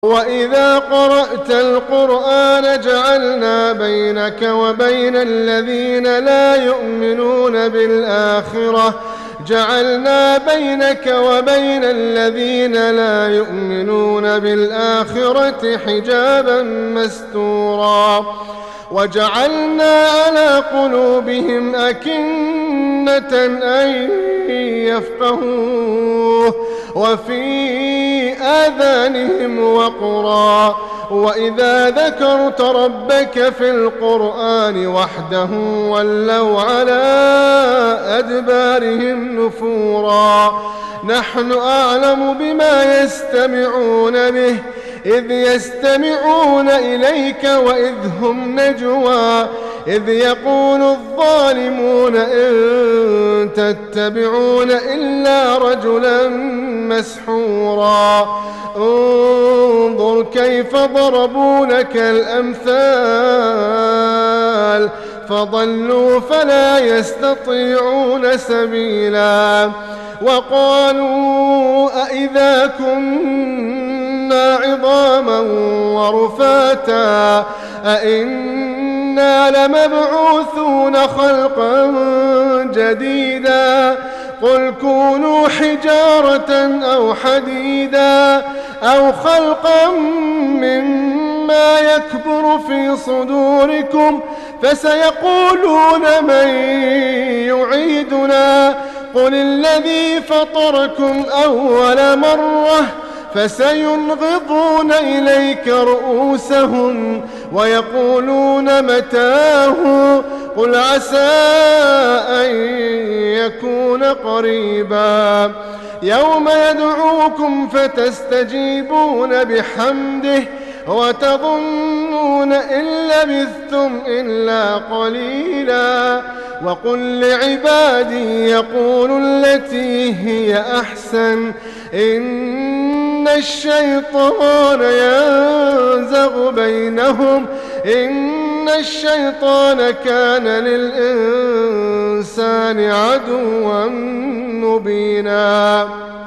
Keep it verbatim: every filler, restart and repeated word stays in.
وَإِذَا قَرَأْتَ الْقُرْآنَ جَعَلْنَا بَيْنَكَ وَبَيْنَ الَّذِينَ لَا يُؤْمِنُونَ بِالْآخِرَةِ جَعَلْنَا بَيْنَكَ وَبَيْنَ الَّذِينَ لَا يُؤْمِنُونَ بِالْآخِرَةِ حِجَابًا مَّسْتُورًا وَجَعَلْنَا عَلَىٰ قُلُوبِهِمْ أَكِنَّةً أَن يَفْقَهُوهُ وَفِي آذَانِهِمْ وَقْرًا وَإِذَا ذَكَرْتَ رَبَّكَ في القرآن وحده ولوا على أدبارهم نفورا نحن أعلم بما يستمعون به إذ يستمعون إليك وإذ هم نجوى إذ يقول الظالمون إن تتبعون إلا رجلا مسحورا انظر كيف ضربوا لك الأمثال فضلوا فلا يستطيعون سبيلا وقالوا أإذا كنا عظاما ورفاتا أإنا لمبعوثون خلقا جديدا قل كونوا حجارة أو حديدا أو خلقا مما يكبر في صدوركم فسيقولون من يعيدنا قل الذي فطركم أول مرة فسينغضون إليك رؤوسهم ويقولون متاه قل عسى أن يكون قريبا يوم يدعوكم فتستجيبون بحمده وتظنون إن لبثتم إلا قليلا وقل لعبادي يقولوا التي هي أحسن إن الشيطان ينزغ بينهم إن الشيطان كان للإنسان عدوا مبينا.